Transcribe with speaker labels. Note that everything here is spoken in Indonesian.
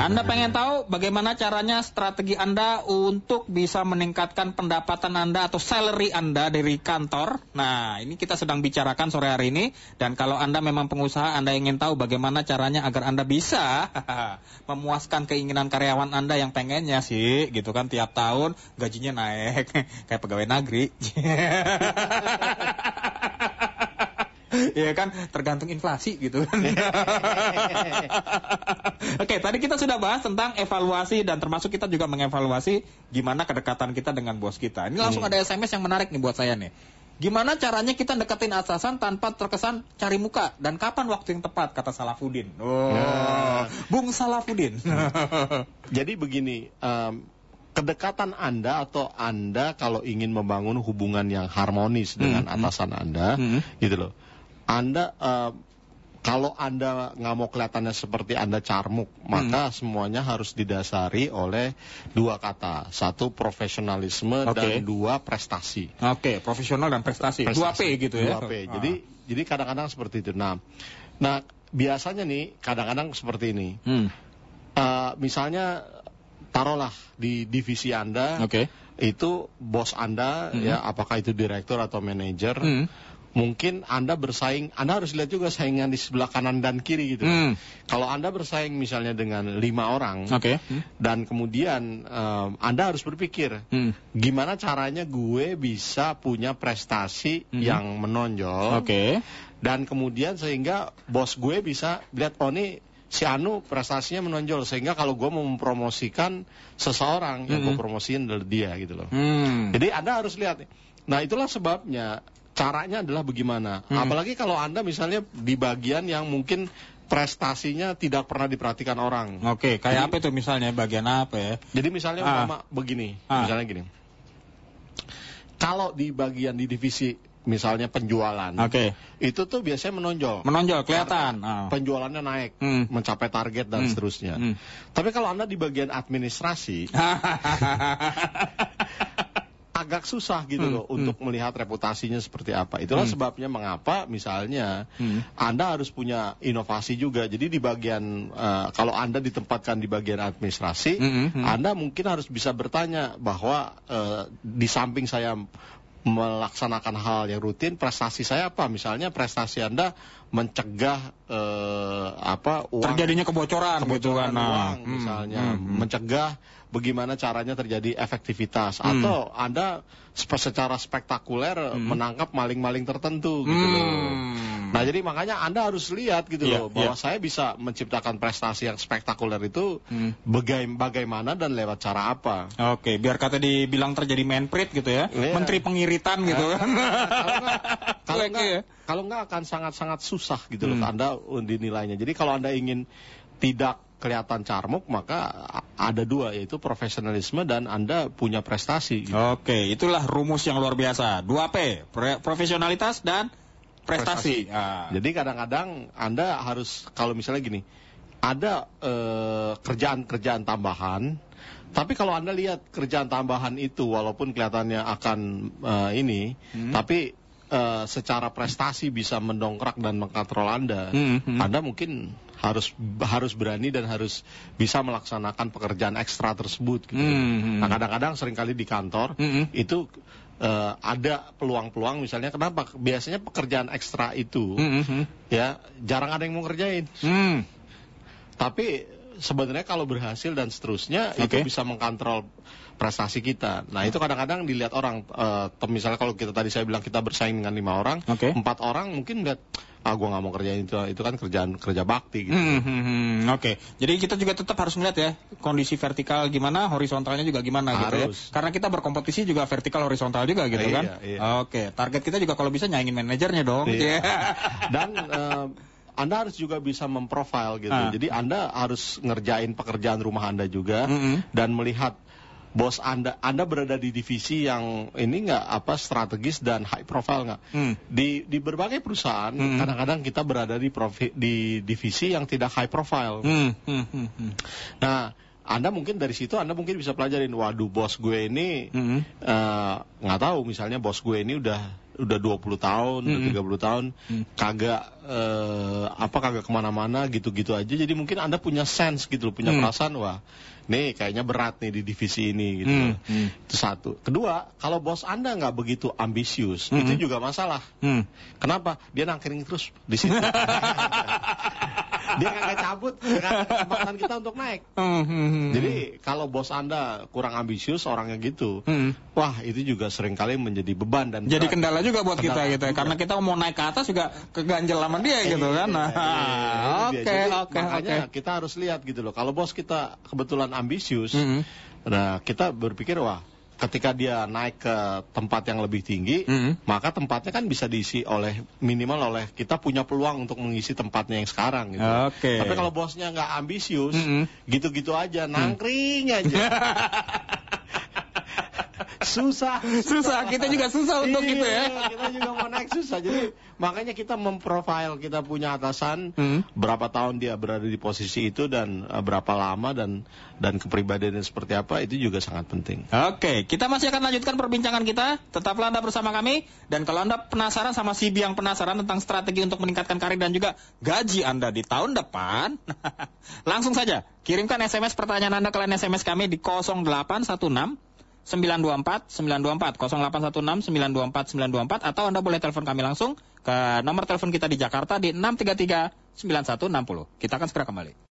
Speaker 1: Anda pengen tahu bagaimana caranya strategi Anda untuk bisa meningkatkan pendapatan Anda atau salary Anda dari kantor? Nah, ini kita sedang bicarakan sore hari ini. Dan kalau Anda memang pengusaha, Anda ingin tahu bagaimana caranya agar Anda bisa memuaskan keinginan karyawan Anda yang pengennya sih, gitu kan, tiap tahun gajinya naik kayak pegawai negeri. Ya kan, tergantung inflasi gitu kan. Oke, tadi kita sudah bahas tentang evaluasi dan termasuk kita juga mengevaluasi gimana kedekatan kita dengan bos kita. Ini langsung ada SMS yang menarik nih buat saya nih. Gimana caranya kita deketin atasan tanpa terkesan cari muka dan kapan waktu yang tepat, kata Salafuddin. Bung Salafuddin.
Speaker 2: Jadi begini, kedekatan Anda atau Anda kalau ingin membangun hubungan yang harmonis dengan atasan Anda, gitu loh. Anda kalau Anda nggak mau kelihatannya seperti Anda carmuk, maka semuanya harus didasari oleh dua kata. Satu, profesionalisme, dan dua, prestasi.
Speaker 1: Oke, profesional dan prestasi. 2P gitu ya.
Speaker 2: 2P. Jadi kadang-kadang seperti itu. Nah, biasanya nih kadang-kadang seperti ini. Misalnya taruhlah di divisi Anda, itu bos Anda, ya apakah itu direktur atau manajer. Mungkin Anda bersaing, Anda harus lihat juga saingan di sebelah kanan dan kiri gitu. Kalau Anda bersaing misalnya dengan 5 orang, dan kemudian Anda harus berpikir, gimana caranya gue bisa punya prestasi yang menonjol, dan kemudian sehingga bos gue bisa lihat, oh nih si Anu prestasinya menonjol, sehingga kalau gue mau mempromosikan seseorang, yang gue promosiin adalah dia gitu loh. Jadi Anda harus lihat. Nah, itulah sebabnya caranya adalah bagaimana. Apalagi kalau Anda misalnya di bagian yang mungkin prestasinya tidak pernah diperhatikan orang.
Speaker 1: Kayak apa itu misalnya, bagian apa ya?
Speaker 2: Jadi misalnya umpama begini, misalnya gini. Kalau di bagian di divisi misalnya penjualan, itu tuh biasanya menonjol,
Speaker 1: kelihatan.
Speaker 2: Penjualannya naik, mencapai target dan seterusnya. Tapi kalau Anda di bagian administrasi, agak susah gitu loh untuk melihat reputasinya seperti apa. Itulah sebabnya mengapa misalnya Anda harus punya inovasi juga. Jadi di bagian kalau Anda ditempatkan di bagian administrasi, Anda mungkin harus bisa bertanya bahwa di samping saya melaksanakan hal yang rutin, prestasi saya apa? Misalnya prestasi Anda mencegah uang,
Speaker 1: terjadinya kebocoran gitu kan,
Speaker 2: uang, misalnya mencegah bagaimana caranya terjadi efektivitas, atau Anda secara spektakuler menangkap maling-maling tertentu gitu loh. Nah, jadi makanya Anda harus lihat gitu loh, bahwa saya bisa menciptakan prestasi yang spektakuler itu bagaimana dan lewat cara apa.
Speaker 1: Biar kata dibilang terjadi menprit gitu ya, menteri pengiritan gitu kan.
Speaker 2: Kalau enggak akan sangat-sangat susah gitu loh Anda dinilainya. Jadi kalau Anda ingin tidak kelihatan carmuk, maka ada dua, yaitu profesionalisme dan Anda punya prestasi gitu.
Speaker 1: Itulah rumus yang luar biasa. 2P, profesionalitas dan prestasi.
Speaker 2: Jadi kadang-kadang Anda harus, kalau misalnya gini, ada kerjaan-kerjaan tambahan, tapi kalau Anda lihat kerjaan tambahan itu walaupun kelihatannya akan tapi secara prestasi bisa mendongkrak dan mengkontrol Anda, Anda mungkin harus berani dan harus bisa melaksanakan pekerjaan ekstra tersebut gitu. Nah, kadang-kadang seringkali di kantor itu ada peluang-peluang, misalnya kenapa biasanya pekerjaan ekstra itu ya jarang ada yang mau kerjain. Tapi sebenarnya kalau berhasil dan seterusnya itu bisa mengkontrol prestasi kita. Nah, itu kadang-kadang dilihat orang, misalnya kalau kita tadi saya bilang kita bersaing dengan 5 orang, 4 orang mungkin lihat, gue nggak mau kerjain itu kan kerja bakti gitu.
Speaker 1: Jadi kita juga tetap harus melihat ya kondisi vertikal gimana, horizontalnya juga gimana gitu ya. Karena kita berkompetisi juga vertikal horizontal juga gitu kan. Target kita juga kalau bisa nyaingin manajernya dong.
Speaker 2: Dan Anda harus juga bisa memprofile gitu. Jadi Anda harus ngerjain pekerjaan rumah Anda juga dan melihat bos Anda berada di divisi yang ini nggak strategis dan high profile nggak? Di berbagai perusahaan kadang-kadang kita berada di divisi yang tidak high profile. Nah, Anda mungkin dari situ Anda mungkin bisa pelajarin, waduh bos gue ini nggak tahu, misalnya bos gue ini udah udah 20 tahun, udah 30 tahun, kagak kemana-mana gitu-gitu aja. Jadi mungkin Anda punya sense gitu loh, punya perasaan, wah, nih kayaknya berat nih di divisi ini gitu. Itu satu. Kedua, kalau bos Anda nggak begitu ambisius, itu juga masalah. Kenapa? Dia nangkring terus di situ. Dia kagak cabut kesempatan kita untuk naik. Jadi kalau bos Anda kurang ambisius, orangnya gitu, wah itu juga seringkali menjadi beban dan
Speaker 1: jadi kendala juga buat kita gitu, karena kita mau naik ke atas juga keganjel sama dia gitu kan. Oke.
Speaker 2: Makanya kita harus lihat gitu loh. Kalau bos kita kebetulan ambisius, nah kita berpikir wah, ketika dia naik ke tempat yang lebih tinggi, maka tempatnya kan bisa diisi minimal oleh kita punya peluang untuk mengisi tempatnya yang sekarang gitu. Tapi kalau bosnya nggak ambisius, gitu-gitu aja, nangkring aja. Susah.
Speaker 1: Kita juga susah untuk gitu ya.
Speaker 2: Kita juga mau naik susah. Jadi makanya kita memprofile, kita punya atasan, berapa tahun dia berada di posisi itu dan berapa lama dan kepribadiannya seperti apa, itu juga sangat penting.
Speaker 1: Oke, kita masih akan lanjutkan perbincangan kita. Tetaplah Anda bersama kami. Dan kalau Anda penasaran sama si Biang penasaran tentang strategi untuk meningkatkan karir dan juga gaji Anda di tahun depan, langsung saja kirimkan SMS pertanyaan Anda ke line SMS kami di 0816 924 924 0816 924 924 atau Anda boleh telepon kami langsung ke nomor telepon kita di Jakarta di 633 9160. Kita akan segera kembali.